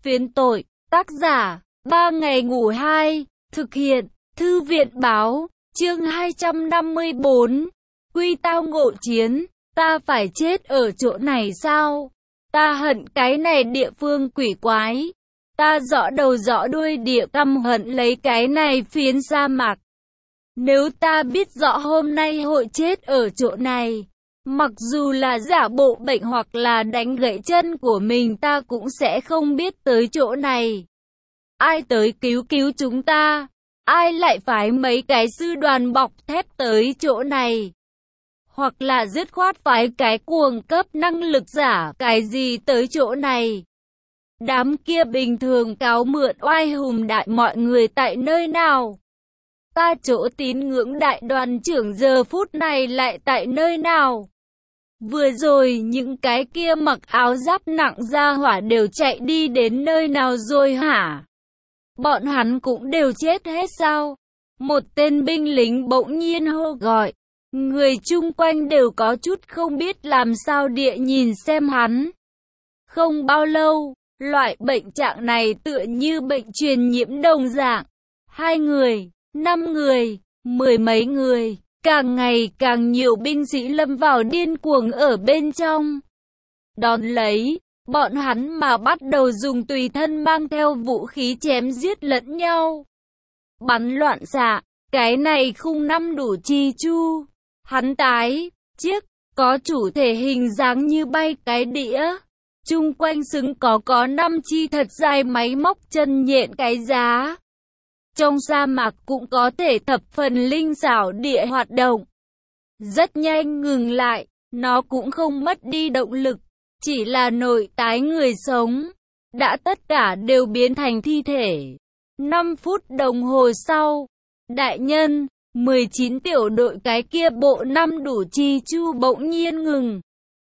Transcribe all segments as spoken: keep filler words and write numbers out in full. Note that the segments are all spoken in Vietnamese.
Phiến tội, tác giả, ba ngày ngủ hai, thực hiện, thư viện báo, chương hai trăm năm mươi bốn, quy tao ngộ chiến, ta phải chết ở chỗ này sao? Ta hận cái này địa phương quỷ quái, ta rõ đầu rõ đuôi địa căm hận lấy cái này phiến sa mạc. Nếu ta biết rõ hôm nay hội chết ở chỗ này, mặc dù là giả bộ bệnh hoặc là đánh gãy chân của mình ta cũng sẽ không biết tới chỗ này. Ai tới cứu cứu chúng ta? Ai lại phái mấy cái sư đoàn bọc thép tới chỗ này? Hoặc là dứt khoát phái cái cuồng cấp năng lực giả cái gì tới chỗ này? Đám kia bình thường cáo mượn oai hùng đại mọi người tại nơi nào? Ta chỗ tín ngưỡng đại đoàn trưởng giờ phút này lại tại nơi nào? Vừa rồi những cái kia mặc áo giáp nặng ra hỏa đều chạy đi đến nơi nào rồi hả? Bọn hắn cũng đều chết hết sao? Một tên binh lính bỗng nhiên hô gọi. Người chung quanh đều có chút không biết làm sao địa nhìn xem hắn. Không bao lâu, loại bệnh trạng này tựa như bệnh truyền nhiễm đồng dạng. Hai người, năm người, mười mấy người, càng ngày càng nhiều binh sĩ lâm vào điên cuồng ở bên trong. Đón lấy, bọn hắn mà bắt đầu dùng tùy thân mang theo vũ khí chém giết lẫn nhau. Bắn loạn xạ, cái này khung năm đủ chi chu. Hắn tái, chiếc, có chủ thể hình dáng như bay cái đĩa. Chung quanh xứng có có năm chi thật dài máy móc chân nhện cái giá. Trong sa mạc cũng có thể thập phần linh xảo địa hoạt động. Rất nhanh ngừng lại, nó cũng không mất đi động lực, chỉ là nội tái người sống. Đã tất cả đều biến thành thi thể. năm phút đồng hồ sau, đại nhân, mười chín tiểu đội cái kia bộ năm đủ chi chu bỗng nhiên ngừng.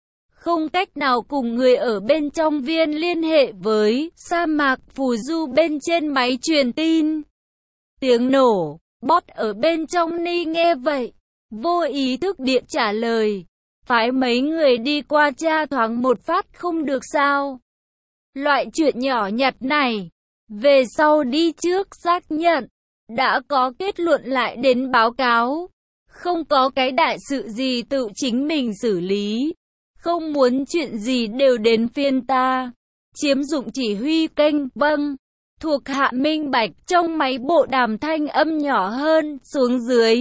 Không cách nào cùng người ở bên trong viên liên hệ với sa mạc phù du bên trên máy truyền tin. Tiếng nổ, bót ở bên trong ni nghe vậy, vô ý thức địa trả lời. Phái mấy người đi qua tra thoáng một phát không được sao? Loại chuyện nhỏ nhặt này, về sau đi trước xác nhận. Đã có kết luận lại đến báo cáo. Không có cái đại sự gì tự chính mình xử lý. Không muốn chuyện gì đều đến phiên ta. Chiếm dụng chỉ huy kênh, vâng. Thuộc hạ minh bạch trong máy bộ đàm thanh âm nhỏ hơn, xuống dưới.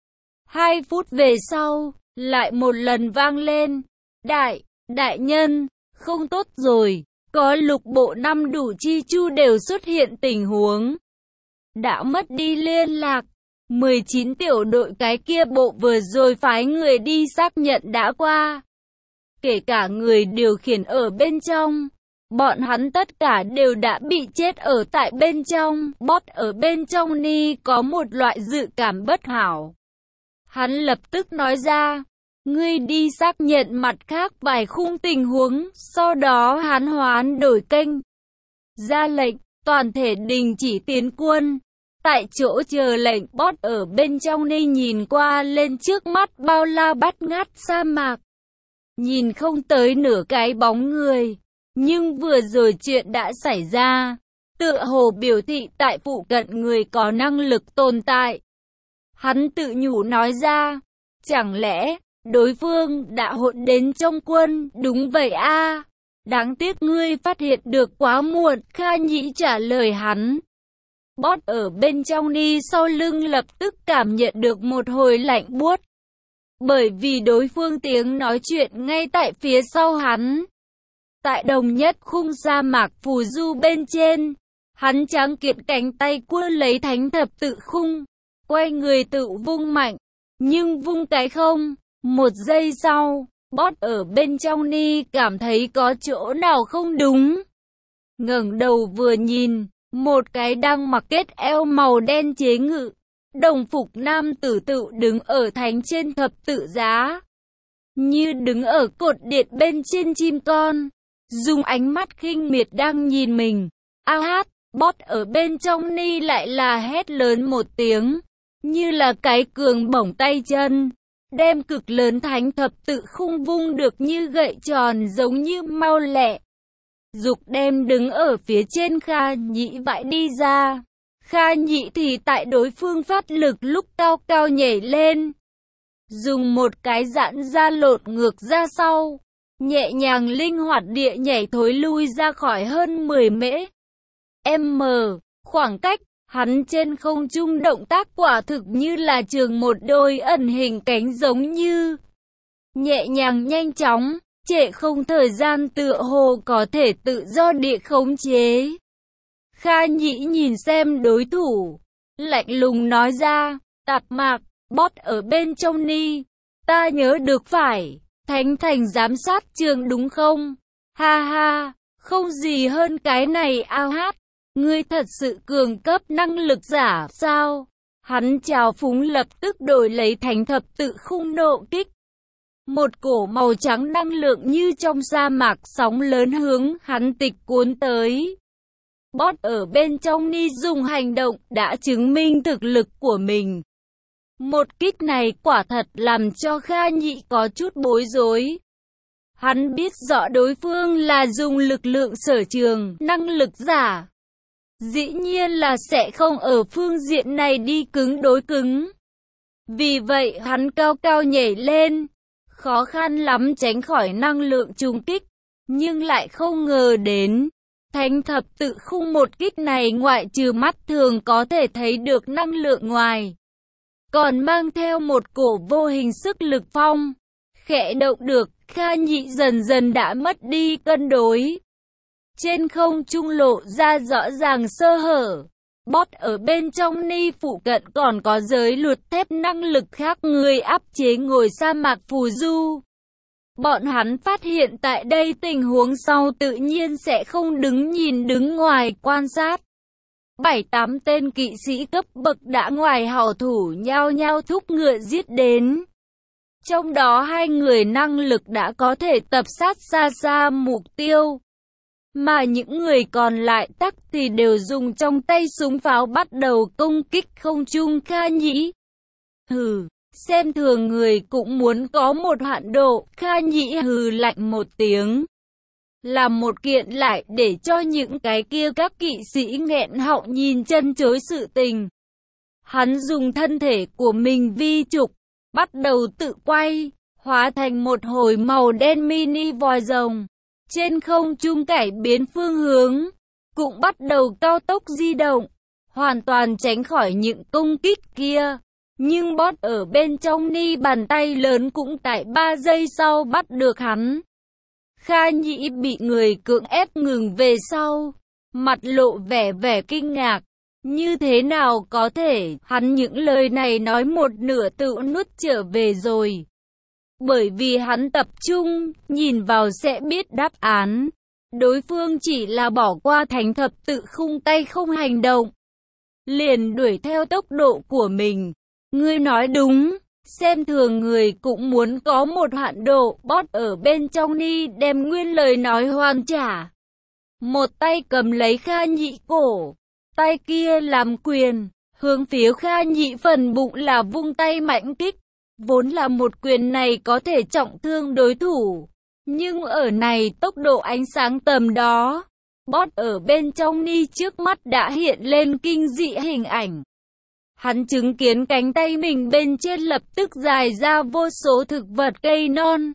Hai phút về sau, lại một lần vang lên. Đại, đại nhân, không tốt rồi. Có lục bộ năm đủ chi chu đều xuất hiện tình huống. Đã mất đi liên lạc. mười chín tiểu đội cái kia bộ vừa rồi phái người đi xác nhận đã qua. Kể cả người điều khiển ở bên trong. Bọn hắn tất cả đều đã bị chết ở tại bên trong. Bót ở bên trong ni có một loại dự cảm bất hảo. Hắn lập tức nói ra. Ngươi đi xác nhận mặt khác vài khung tình huống. Sau đó hắn hoán đổi kênh. Ra lệnh, toàn thể đình chỉ tiến quân. Tại chỗ chờ lệnh, bót ở bên trong ni nhìn qua lên trước mắt bao la bát ngát sa mạc. Nhìn không tới nửa cái bóng người. Nhưng vừa rồi chuyện đã xảy ra. Tựa hồ biểu thị tại phụ cận người có năng lực tồn tại. Hắn tự nhủ nói ra. Chẳng lẽ, đối phương đã hỗn đến trong quân, đúng vậy a à? Đáng tiếc ngươi phát hiện được quá muộn, Kha Nhĩ trả lời hắn. Bót ở bên trong ni sau lưng lập tức cảm nhận được một hồi lạnh buốt. Bởi vì đối phương tiếng nói chuyện ngay tại phía sau hắn. Tại đồng nhất khung sa mạc phù du bên trên, hắn trắng kiện cánh tay cua lấy thánh thập tự khung, quay người tự vung mạnh, nhưng vung cái không. Một giây sau, bót ở bên trong ni cảm thấy có chỗ nào không đúng. Ngẩng đầu vừa nhìn, một cái đang mặc kết eo màu đen chế ngự, đồng phục nam tử tự đứng ở thánh trên thập tự giá. Như đứng ở cột điện bên trên chim con, dùng ánh mắt khinh miệt đang nhìn mình. A hát, bót ở bên trong ni lại là hét lớn một tiếng, như là cái cường bổng tay chân. Đem cực lớn thánh thập tự khung vung được như gậy tròn giống như mau lẹ. Dục đem đứng ở phía trên Kha Nhĩ vãi đi ra. Kha Nhĩ thì tại đối phương phát lực lúc cao cao nhảy lên. Dùng một cái giãn ra lộn ngược ra sau. Nhẹ nhàng linh hoạt địa nhảy thối lui ra khỏi hơn mười mễ. M. Khoảng cách, hắn trên không trung động tác quả thực như là trường một đôi ẩn hình cánh giống như. Nhẹ nhàng nhanh chóng, trễ không thời gian tựa hồ có thể tự do địa khống chế. Kha Nhĩ nhìn xem đối thủ, lạnh lùng nói ra, Tạp Mạc, bót ở bên trong ni. Ta nhớ được phải, Thánh Thành giám sát trường đúng không? Ha ha, không gì hơn cái này ao hát. Ngươi thật sự cường cấp năng lực giả sao? Hắn trào phúng lập tức đổi lấy thánh thập tự khung nộ kích. Một cổ màu trắng năng lượng như trong sa mạc sóng lớn hướng hắn tịch cuốn tới. Bót ở bên trong ni dùng hành động đã chứng minh thực lực của mình. Một kích này quả thật làm cho Kha Nhĩ có chút bối rối. Hắn biết rõ đối phương là dùng lực lượng sở trường, năng lực giả. Dĩ nhiên là sẽ không ở phương diện này đi cứng đối cứng. Vì vậy hắn cao cao nhảy lên, khó khăn lắm tránh khỏi năng lượng trùng kích, nhưng lại không ngờ đến. Thánh thập tự khung một kích này ngoại trừ mắt thường có thể thấy được năng lượng ngoài. Còn mang theo một cổ vô hình sức lực phong. Khẽ động được, Kha Nhĩ dần dần đã mất đi cân đối. Trên không trung lộ ra rõ ràng sơ hở. Bót ở bên trong ni phụ cận còn có giới luật thép năng lực khác người áp chế ngồi sa mạc phù du. Bọn hắn phát hiện tại đây tình huống sau tự nhiên sẽ không đứng nhìn đứng ngoài quan sát. Bảy tám tên kỵ sĩ cấp bậc đã ngoài hảo thủ nhao nhao thúc ngựa giết đến. Trong đó hai người năng lực đã có thể tập sát xa xa mục tiêu. Mà những người còn lại tắc thì đều dùng trong tay súng pháo bắt đầu công kích không trung Kha Nhĩ. Hừ, xem thường người cũng muốn có một hạn độ. Kha Nhĩ hừ lạnh một tiếng. Làm một kiện lại để cho những cái kia các kỵ sĩ nghẹn họng nhìn chân chối sự tình. Hắn dùng thân thể của mình vi trục, bắt đầu tự quay, hóa thành một hồi màu đen mini vòi rồng. Trên không trung cải biến phương hướng, cũng bắt đầu cao tốc di động, hoàn toàn tránh khỏi những công kích kia. Nhưng bót ở bên trong ni bàn tay lớn cũng tại ba giây sau bắt được hắn. Kha Nhĩ bị người cưỡng ép ngừng về sau, mặt lộ vẻ vẻ kinh ngạc. Như thế nào có thể, hắn những lời này nói một nửa tự nuốt trở về rồi. Bởi vì hắn tập trung, nhìn vào sẽ biết đáp án. Đối phương chỉ là bỏ qua thánh thập tự khung tay không hành động. Liền đuổi theo tốc độ của mình. Ngươi nói đúng, xem thường người cũng muốn có một hạn độ. Bót ở bên trong ni đem nguyên lời nói hoàn trả. Một tay cầm lấy Kha Nhĩ cổ, tay kia làm quyền, hướng phía Kha Nhĩ phần bụng là vung tay mạnh kích. Vốn là một quyền này có thể trọng thương đối thủ, nhưng ở này tốc độ ánh sáng tầm đó, bót ở bên trong ni trước mắt đã hiện lên kinh dị hình ảnh. Hắn chứng kiến cánh tay mình bên trên lập tức dài ra vô số thực vật cây non.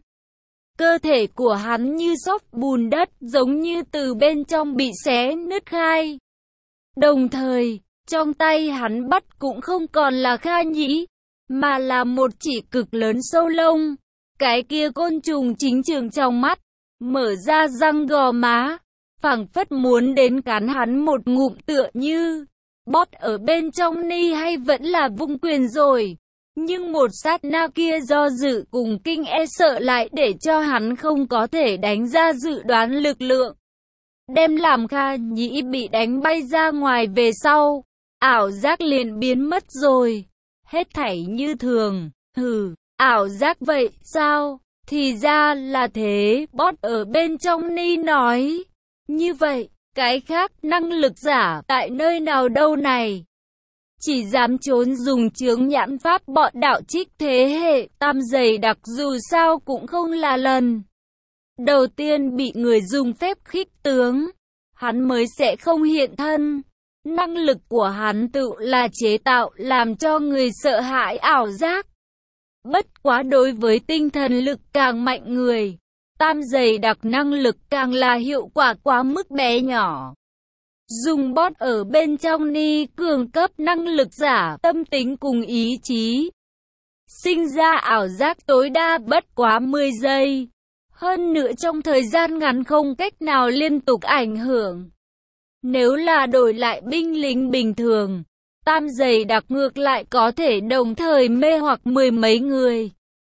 Cơ thể của hắn như xốp bùn đất, giống như từ bên trong bị xé nứt khai. Đồng thời, trong tay hắn bắt cũng không còn là Kha Nhĩ, mà là một chỉ cực lớn sâu lông. Cái kia côn trùng chính trường trong mắt, mở ra răng gò má, phảng phất muốn đến cắn hắn một ngụm tựa như. Bót ở bên trong ni hay vẫn là vung quyền rồi. Nhưng một sát na kia do dự cùng kinh e sợ lại để cho hắn không có thể đánh ra dự đoán lực lượng. Đem làm Kha Nhĩ bị đánh bay ra ngoài về sau, ảo giác liền biến mất rồi. Hết thảy như thường. Hừ, ảo giác vậy sao? Thì ra là thế. Bót ở bên trong ni nói. Như vậy, cái khác năng lực giả tại nơi nào đâu này? Chỉ dám trốn dùng chướng nhãn pháp bọn đạo trích thế hệ tam dày đặc dù sao cũng không là lần đầu tiên bị người dùng phép khích tướng, hắn mới sẽ không hiện thân. Năng lực của hắn tự là chế tạo làm cho người sợ hãi ảo giác. Bất quá đối với tinh thần lực càng mạnh người, tam dày đặc năng lực càng là hiệu quả quá mức bé nhỏ. Dùng bot ở bên trong ni cường cấp năng lực giả tâm tính cùng ý chí. Sinh ra ảo giác tối đa bất quá mười giây. Hơn nữa trong thời gian ngắn không cách nào liên tục ảnh hưởng. Nếu là đổi lại binh lính bình thường, tam dày đặc ngược lại có thể đồng thời mê hoặc mười mấy người.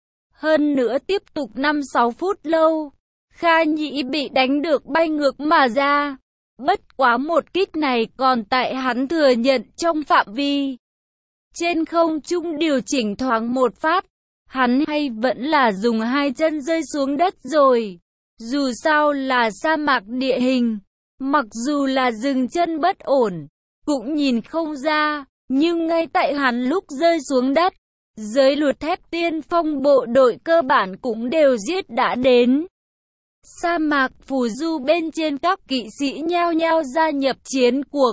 Hơn nữa tiếp tục năm sáu phút lâu, Kha Nhĩ bị đánh được bay ngược mà ra. Bất quá một kích này còn tại hắn thừa nhận trong phạm vi. Trên không trung điều chỉnh thoáng một phát, hắn hay vẫn là dùng hai chân rơi xuống đất rồi. Dù sao là sa mạc địa hình, mặc dù là dừng chân bất ổn, cũng nhìn không ra, nhưng ngay tại hắn lúc rơi xuống đất, giới luật thép tiên phong bộ đội cơ bản cũng đều giết đã đến. Sa mạc phù du bên trên các kỵ sĩ nhao nhao gia nhập chiến cuộc.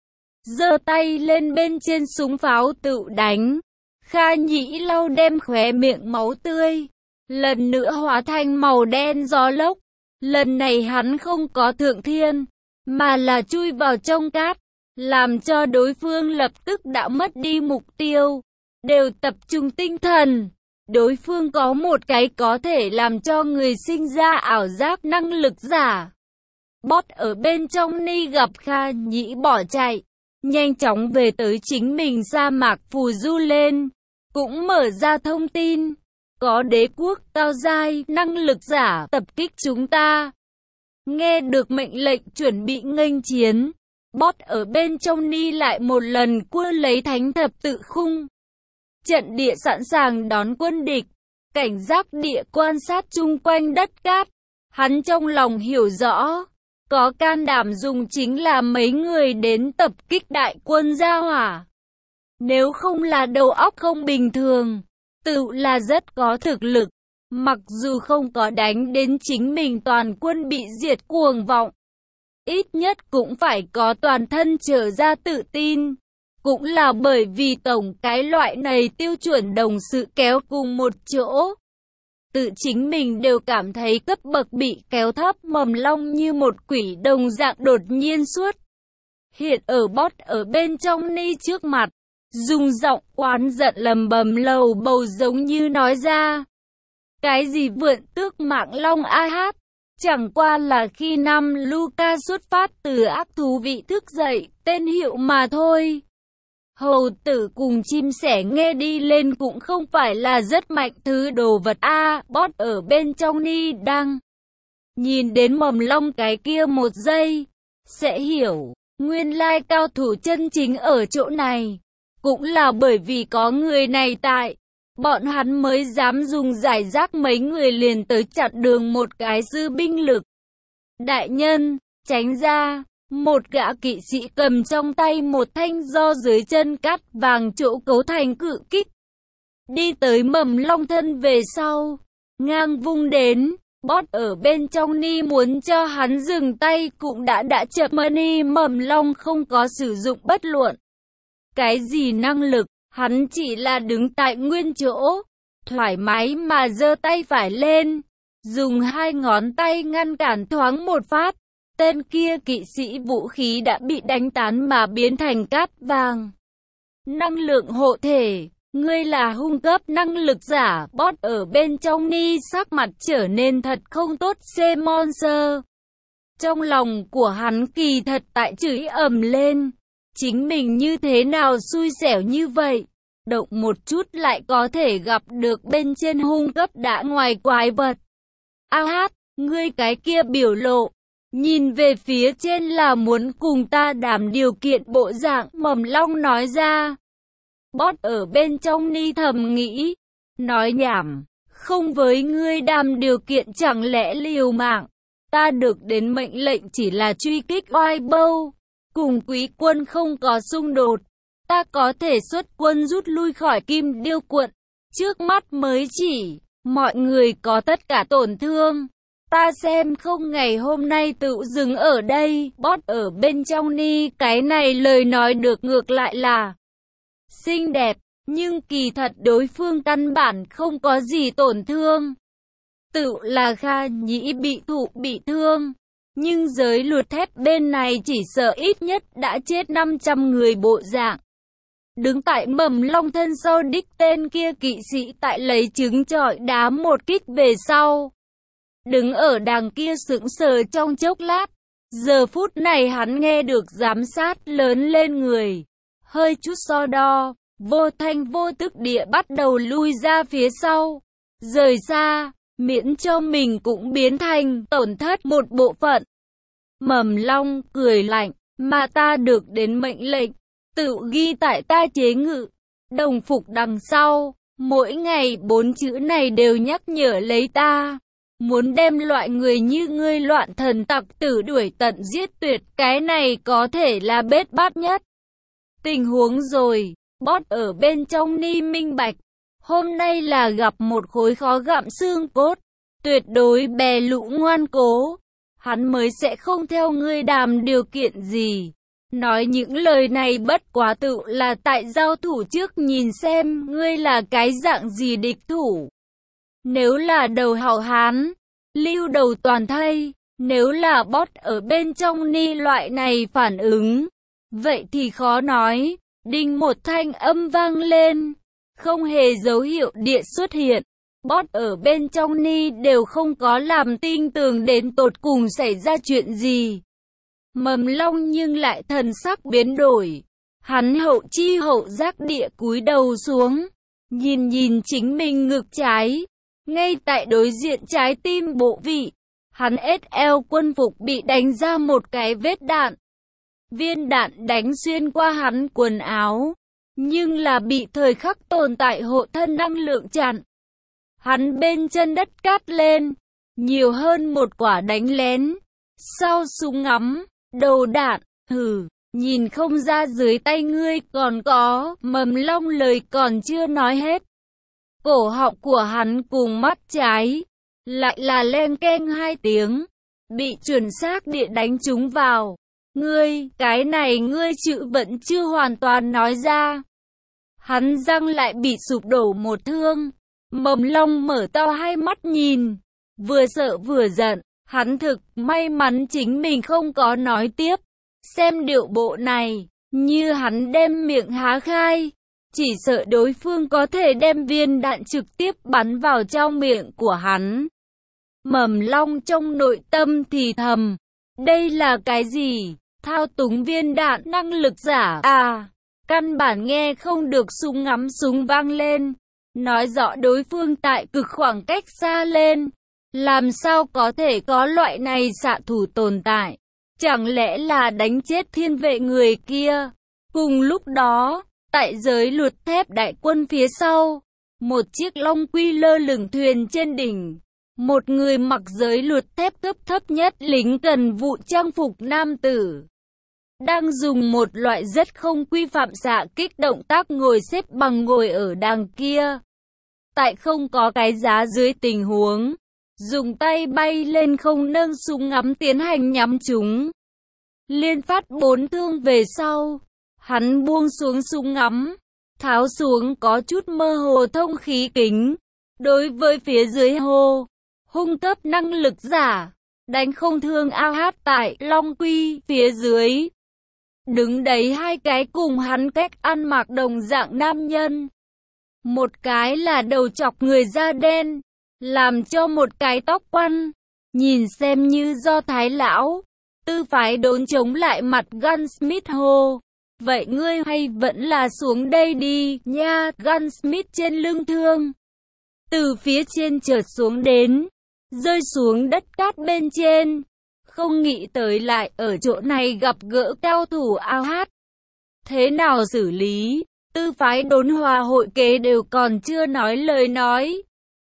Giơ tay lên bên trên súng pháo tự đánh. Kha Nhĩ lau đem khóe miệng máu tươi. Lần nữa hóa thành màu đen gió lốc. Lần này hắn không có thượng thiên, mà là chui vào trong cát, làm cho đối phương lập tức đã mất đi mục tiêu. Đều tập trung tinh thần. Đối phương có một cái có thể làm cho người sinh ra ảo giác năng lực giả. Bot ở bên trong ni gặp Kha Nhĩ bỏ chạy, nhanh chóng về tới chính mình sa mạc phù du lên, cũng mở ra thông tin. Có đế quốc cao giai năng lực giả tập kích chúng ta. Nghe được mệnh lệnh chuẩn bị nghênh chiến, Bot ở bên trong ni lại một lần cua lấy thánh thập tự khung. Trận địa sẵn sàng đón quân địch, cảnh giác địa quan sát chung quanh đất cát. Hắn trong lòng hiểu rõ, có can đảm dùng chính là mấy người đến tập kích đại quân Gia Hỏa. Nếu không là đầu óc không bình thường, tự là rất có thực lực. Mặc dù không có đánh đến chính mình toàn quân bị diệt cuồng vọng, ít nhất cũng phải có toàn thân trở ra tự tin. Cũng là bởi vì tổng cái loại này tiêu chuẩn đồng sự kéo cùng một chỗ. Tự chính mình đều cảm thấy cấp bậc bị kéo thấp, Mầm Long như một quỷ đồng dạng đột nhiên suốt hiện ở Bot ở bên trong ni trước mặt, dùng giọng oán giận lầm bầm lầu bầu giống như nói ra. Cái gì vượn tước mạng long a hát, chẳng qua là khi năm Luca xuất phát từ ác thú vị thức dậy, tên hiệu mà thôi. Hầu tử cùng chim sẻ nghe đi lên cũng không phải là rất mạnh thứ đồ vật a. À, Bot ở bên trong ni đang nhìn đến Mầm Long cái kia một giây, sẽ hiểu, nguyên lai cao thủ chân chính ở chỗ này. Cũng là bởi vì có người này tại, bọn hắn mới dám dùng giải rác mấy người liền tới chặn đường một cái dư binh lực. Đại nhân, tránh ra. Một gã kỵ sĩ cầm trong tay một thanh do dưới chân cát vàng chỗ cấu thành cự kích. Đi tới Mầm Long thân về sau, ngang vung đến. Bot ở bên trong ni muốn cho hắn dừng tay cũng đã đã chậm mà ni Mầm Long không có sử dụng bất luận cái gì năng lực, hắn chỉ là đứng tại nguyên chỗ, thoải mái mà giơ tay phải lên, dùng hai ngón tay ngăn cản thoáng một phát. Tên kia kỵ sĩ vũ khí đã bị đánh tán mà biến thành cát vàng. Năng lượng hộ thể, ngươi là hung cấp năng lực giả. Bot ở bên trong ni sắc mặt trở nên thật không tốt. C-Monster. Trong lòng của hắn kỳ thật tại chửi ầm lên. Chính mình như thế nào xui xẻo như vậy? Động một chút lại có thể gặp được bên trên hung cấp đã ngoài quái vật. A hát, ngươi cái kia biểu lộ. Nhìn về phía trên là muốn cùng ta đàm điều kiện bộ dạng, Mầm Long nói ra. Bot ở bên trong ni thầm nghĩ, nói nhảm, không với ngươi đàm điều kiện chẳng lẽ liều mạng. Ta được đến mệnh lệnh chỉ là truy kích oai bâu, cùng quý quân không có xung đột. Ta có thể xuất quân rút lui khỏi Kim Điêu quận, trước mắt mới chỉ, mọi người có tất cả tổn thương. Ta xem không ngày hôm nay tự dừng ở đây, bót ở bên trong ni, cái này lời nói được ngược lại là xinh đẹp, nhưng kỳ thật đối phương căn bản không có gì tổn thương. Tự là Kha Nhĩ bị thụ bị thương, nhưng giới luật thép bên này chỉ sợ ít nhất đã chết năm trăm người bộ dạng. Đứng tại mầm long thân sau đích tên kia kỵ sĩ tại lấy trứng chọi đá một kích về sau. Đứng ở đằng kia sững sờ trong chốc lát. Giờ phút này hắn nghe được giám sát lớn lên người. Hơi chút so đo, vô thanh vô tức địa bắt đầu lui ra phía sau. Rời xa, miễn cho mình cũng biến thành tổn thất một bộ phận. Mầm long cười lạnh, mà ta được đến mệnh lệnh. Tự ghi tại ta chế ngự, đồng phục đằng sau, mỗi ngày bốn chữ này đều nhắc nhở lấy ta. Muốn đem loại người như ngươi loạn thần tặc tử đuổi tận giết tuyệt, cái này có thể là bết bát nhất. Tình huống rồi, bót ở bên trong ni minh bạch. Hôm nay là gặp một khối khó gặm xương cốt, tuyệt đối bè lũ ngoan cố. Hắn mới sẽ không theo ngươi đàm điều kiện gì. Nói những lời này bất quá tự là tại giao thủ trước nhìn xem ngươi là cái dạng gì địch thủ. Nếu là đầu hảo hán, lưu đầu toàn thây, nếu là bót ở bên trong ni loại này phản ứng, vậy thì khó nói. Đinh một thanh âm vang lên, không hề dấu hiệu địa xuất hiện. Bót ở bên trong ni đều không có làm tin tưởng đến tột cùng xảy ra chuyện gì. Mầm long nhưng lại thần sắc biến đổi. Hắn hậu chi hậu giác địa cúi đầu xuống, nhìn nhìn chính mình ngực trái. Ngay tại đối diện trái tim bộ vị, hắn ét eo quân phục bị đánh ra một cái vết đạn. Viên đạn đánh xuyên qua hắn quần áo, nhưng là bị thời khắc tồn tại hộ thân năng lượng chặn. Hắn bên chân đất cát lên, nhiều hơn một quả đánh lén. Sau súng ngắm, đầu đạn, hừ, nhìn không ra dưới tay ngươi còn có, mầm long lời còn chưa nói hết. Cổ họng của hắn cùng mắt trái, lại là len keng hai tiếng, bị chuẩn xác địa đánh trúng vào. Ngươi, cái này ngươi chữ vẫn chưa hoàn toàn nói ra. Hắn răng lại bị sụp đổ một thương. Mầm long mở to hai mắt nhìn, vừa sợ vừa giận. Hắn thực may mắn chính mình không có nói tiếp. Xem điệu bộ này, như hắn đem miệng há khai, chỉ sợ đối phương có thể đem viên đạn trực tiếp bắn vào trong miệng của hắn. Mầm long trong nội tâm thì thầm, đây là cái gì? Thao túng viên đạn năng lực giả à? Căn bản nghe không được súng ngắm súng vang lên, nói rõ đối phương tại cực khoảng cách xa lên. Làm sao có thể có loại này xạ thủ tồn tại? Chẳng lẽ là đánh chết thiên vệ người kia? Cùng lúc đó, tại giới luật thép đại quân phía sau, một chiếc long quy lơ lửng thuyền trên đỉnh. Một người mặc giới luật thép cấp thấp nhất lính cần vụ trang phục nam tử, đang dùng một loại rất không quy phạm xạ kích động tác ngồi xếp bằng ngồi ở đằng kia. Tại không có cái giá dưới tình huống, dùng tay bay lên không nâng súng ngắm tiến hành nhắm chúng. Liên phát bốn thương về sau, hắn buông xuống súng ngắm, tháo xuống có chút mơ hồ thông khí kính. Đối với phía dưới hồ, hung cấp năng lực giả, đánh không thương ao hát tại Long Quy phía dưới. Đứng đấy hai cái cùng hắn cách ăn mặc đồng dạng nam nhân. Một cái là đầu chọc người da đen, làm cho một cái tóc quăn, nhìn xem như do thái lão. Tư phái đốn chống lại mặt Gunsmith hô, vậy ngươi hay vẫn là xuống đây đi nha. Gunsmith trên lưng thương, từ phía trên chợt xuống đến, rơi xuống đất cát bên trên. Không nghĩ tới lại ở chỗ này gặp gỡ cao thủ ao hát. Thế nào xử lý? Tư phái đốn hòa hội kế đều còn chưa nói lời nói.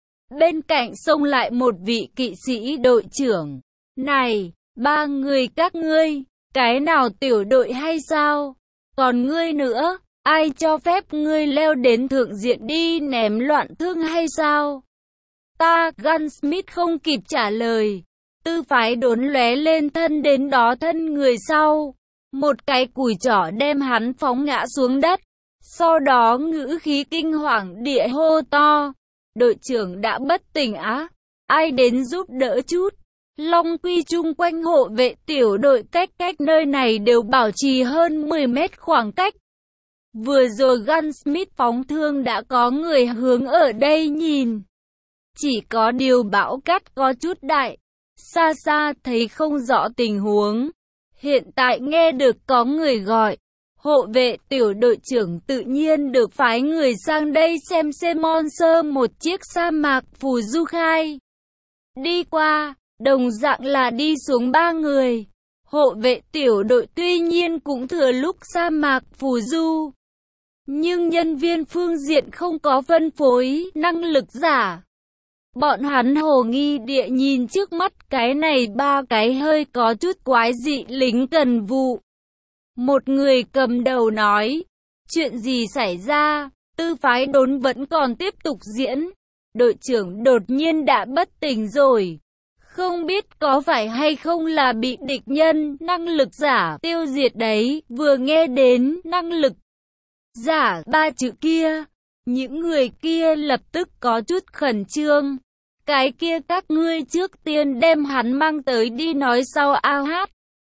Bên cạnh xông lại một vị kỵ sĩ đội trưởng. Này, ba người các ngươi, cái nào tiểu đội hay sao? Còn ngươi nữa, ai cho phép ngươi leo đến thượng diện đi ném loạn thương hay sao? Ta, Gunsmith không kịp trả lời, Tư phái đốn lóe lên thân đến đó thân người sau. Một cái cùi trỏ đem hắn phóng ngã xuống đất. Sau đó ngữ khí kinh hoàng địa hô to. Đội trưởng đã bất tỉnh á. Ai đến giúp đỡ chút. Long Quy chung quanh hộ vệ tiểu đội cách cách nơi này đều bảo trì hơn mười mét khoảng cách. Vừa rồi Gunsmith phóng thương đã có người hướng ở đây nhìn. Chỉ có điều bão cát có chút đại. Xa xa thấy không rõ tình huống. Hiện tại nghe được có người gọi. Hộ vệ tiểu đội trưởng tự nhiên được phái người sang đây xem xem monster một chiếc sa mạc phù du khai. Đi qua, đồng dạng là đi xuống ba người. Hộ vệ tiểu đội tuy nhiên cũng thừa lúc sa mạc phù du. Nhưng nhân viên phương diện không có phân phối năng lực giả. Bọn hắn hồ nghi địa nhìn trước mắt cái này ba cái hơi có chút quái dị lính cần vụ. Một người cầm đầu nói, chuyện gì xảy ra, tư phái đốn vẫn còn tiếp tục diễn. Đội trưởng đột nhiên đã bất tỉnh rồi. Không biết có phải hay không là bị địch nhân năng lực giả tiêu diệt đấy. Vừa nghe đến năng lực giả ba chữ kia, những người kia lập tức có chút khẩn trương. Cái kia các ngươi trước tiên đem hắn mang tới đi nói sau ao hát.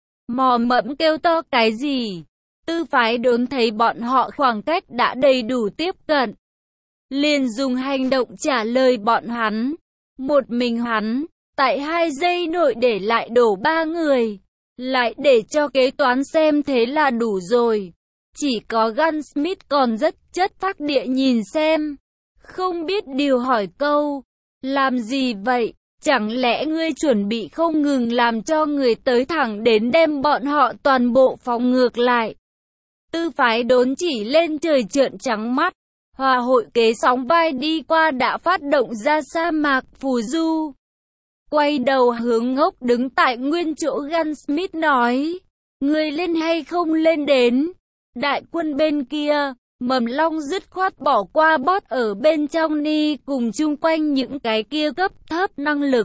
Mò mẫm kêu to cái gì? Tư phái đốn thấy bọn họ khoảng cách đã đầy đủ tiếp cận. Liền dùng hành động trả lời bọn hắn. Một mình hắn, tại hai giây nội để lại đổ ba người. Lại để cho kế toán xem thế là đủ rồi. Chỉ có Gunsmith còn rất chất phác địa nhìn xem. Không biết điều hỏi câu. Làm gì vậy? Chẳng lẽ ngươi chuẩn bị không ngừng làm cho người tới thẳng đến đem bọn họ toàn bộ phóng ngược lại? Tư phái đốn chỉ lên trời trợn trắng mắt. Hòa hội kế sóng vai đi qua đã phát động ra sa mạc phù du. Quay đầu hướng ngốc đứng tại nguyên chỗ Gunsmith nói. Ngươi lên hay không lên đến? Đại quân bên kia. Mầm Long dứt khoát bỏ qua bot ở bên trong ni cùng chung quanh những cái kia cấp thấp năng lực.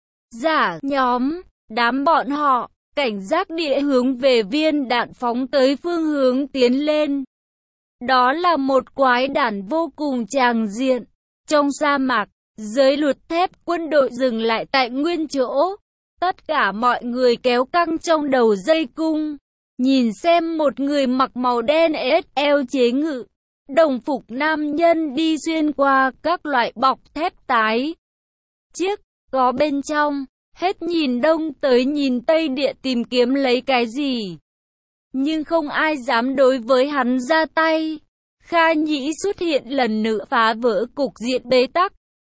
Giả nhóm, đám bọn họ, cảnh giác địa hướng về viên đạn phóng tới phương hướng tiến lên. Đó là một quái đản vô cùng tràng diện. Trong sa mạc, dưới luật thép quân đội dừng lại tại nguyên chỗ. Tất cả mọi người kéo căng trong đầu dây cung. Nhìn xem một người mặc màu đen ét lờ chế ngự. Đồng phục nam nhân đi xuyên qua các loại bọc thép tái. Chiếc, có bên trong, hết nhìn đông tới nhìn tây địa tìm kiếm lấy cái gì. Nhưng không ai dám đối với hắn ra tay. Kha Nhĩ xuất hiện lần nữa phá vỡ cục diện bế tắc.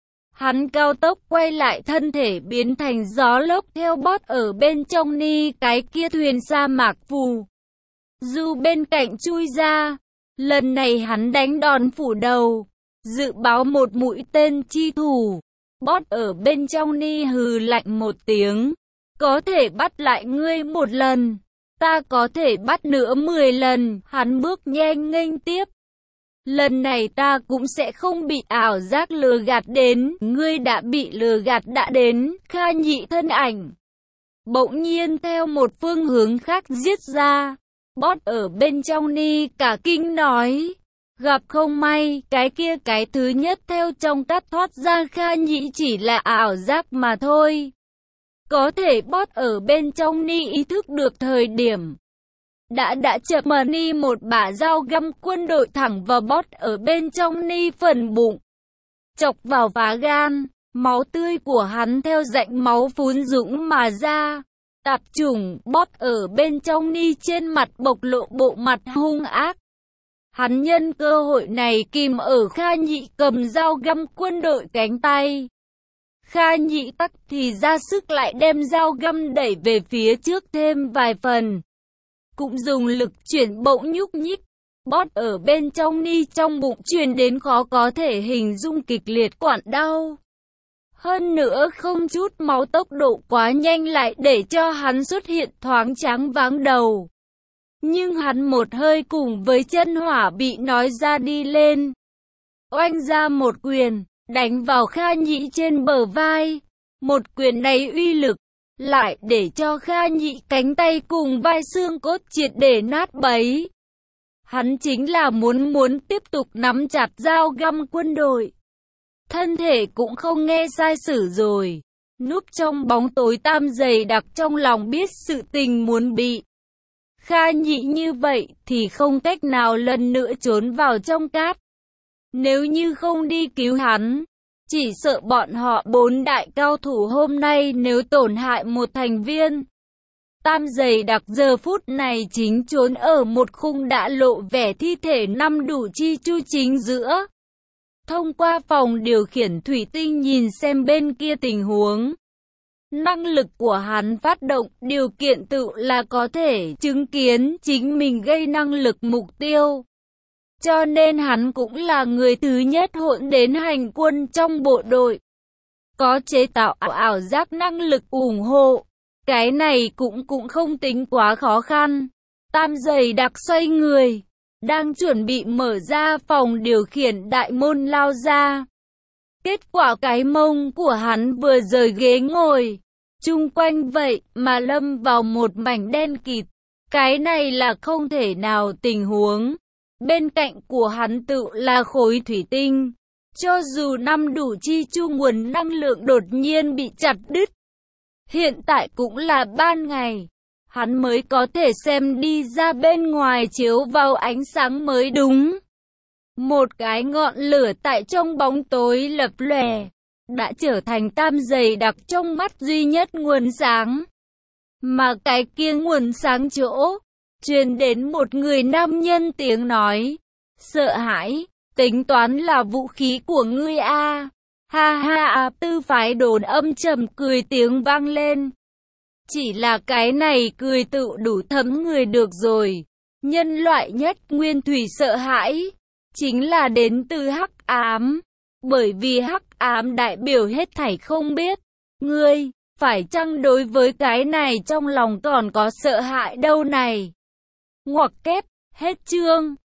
Hắn cao tốc quay lại thân thể biến thành gió lốc theo bot ở bên trong ni cái kia thuyền sa mạc phù. Dù bên cạnh chui ra. Lần này hắn đánh đòn phủ đầu, dự báo một mũi tên chi thủ. Bot ở bên trong ni hừ lạnh một tiếng. Có thể bắt lại ngươi một lần, ta có thể bắt nữa mười lần. Hắn bước nhanh nghênh tiếp. Lần này ta cũng sẽ không bị ảo giác lừa gạt đến. Ngươi đã bị lừa gạt đã đến. Kha Nhĩ thân ảnh bỗng nhiên theo một phương hướng khác giết ra. Bot ở bên trong ni cả kinh nói. Gặp không may, cái kia cái thứ nhất theo trong cắt thoát ra Kha Nhĩ chỉ là ảo giác mà thôi. Có thể bot ở bên trong ni ý thức được thời điểm. Đã đã chập mà ni một bả dao găm quân đội thẳng vào bot ở bên trong ni phần bụng. Chọc vào phá gan, máu tươi của hắn theo rãnh máu phún dũng mà ra. Tạp chủng bot ở bên trong ni trên mặt bộc lộ bộ mặt hung ác. Hắn nhân cơ hội này kìm ở Kha Nhĩ cầm dao găm quân đội cánh tay. Kha Nhĩ tắc thì ra sức lại đem dao găm đẩy về phía trước thêm vài phần. Cũng dùng lực chuyển bỗng nhúc nhích. Bot ở bên trong ni trong bụng truyền đến khó có thể hình dung kịch liệt quặn đau. Hơn nữa không chút máu tốc độ quá nhanh lại để cho hắn xuất hiện thoáng trắng váng đầu. Nhưng hắn một hơi cùng với chân hỏa bị nói ra đi lên. Oanh ra một quyền, đánh vào Kha Nhĩ trên bờ vai. Một quyền này uy lực, lại để cho Kha Nhị cánh tay cùng vai xương cốt triệt để nát bấy. Hắn chính là muốn muốn tiếp tục nắm chặt dao găm quân đội. Thân thể cũng không nghe sai sử rồi. Núp trong bóng tối Tam dày đặc trong lòng biết sự tình muốn bị Kha Nhị như vậy thì không cách nào lần nữa trốn vào trong cát. Nếu như không đi cứu hắn, chỉ sợ bọn họ bốn đại cao thủ hôm nay nếu tổn hại một thành viên. Tam dày đặc giờ phút này chính trốn ở một khung đã lộ vẻ thi thể năm đủ chi chu chính giữa. Thông qua phòng điều khiển thủy tinh nhìn xem bên kia tình huống. Năng lực của hắn phát động điều kiện tự là có thể chứng kiến chính mình gây năng lực mục tiêu. Cho nên hắn cũng là người thứ nhất hỗn đến hành quân trong bộ đội. Có chế tạo ảo giác năng lực ủng hộ. Cái này cũng cũng không tính quá khó khăn. Tam dày đặc xoay người. Đang chuẩn bị mở ra phòng điều khiển đại môn lao ra. Kết quả cái mông của hắn vừa rời ghế ngồi. Chung quanh vậy mà lâm vào một mảnh đen kịt. Cái này là không thể nào tình huống. Bên cạnh của hắn tự là khối thủy tinh. Cho dù năm đủ chi chu nguồn năng lượng đột nhiên bị chặt đứt. Hiện tại cũng là ban ngày. Hắn mới có thể xem đi ra bên ngoài chiếu vào ánh sáng mới đúng. Một cái ngọn lửa tại trong bóng tối lập lòe. Đã trở thành tam dày đặc trong mắt duy nhất nguồn sáng. Mà cái kia nguồn sáng chỗ. Truyền đến một người nam nhân tiếng nói. Sợ hãi, tính toán là vũ khí của ngươi a. Ha ha à, tư phái đồn âm trầm cười tiếng vang lên. Chỉ là cái này cười tự đủ thấm người được rồi. Nhân loại nhất nguyên thủy sợ hãi. Chính là đến từ hắc ám. Bởi vì hắc ám đại biểu hết thảy không biết. Ngươi, phải chăng đối với cái này trong lòng còn có sợ hại đâu này? Ngoặc kép, hết chương.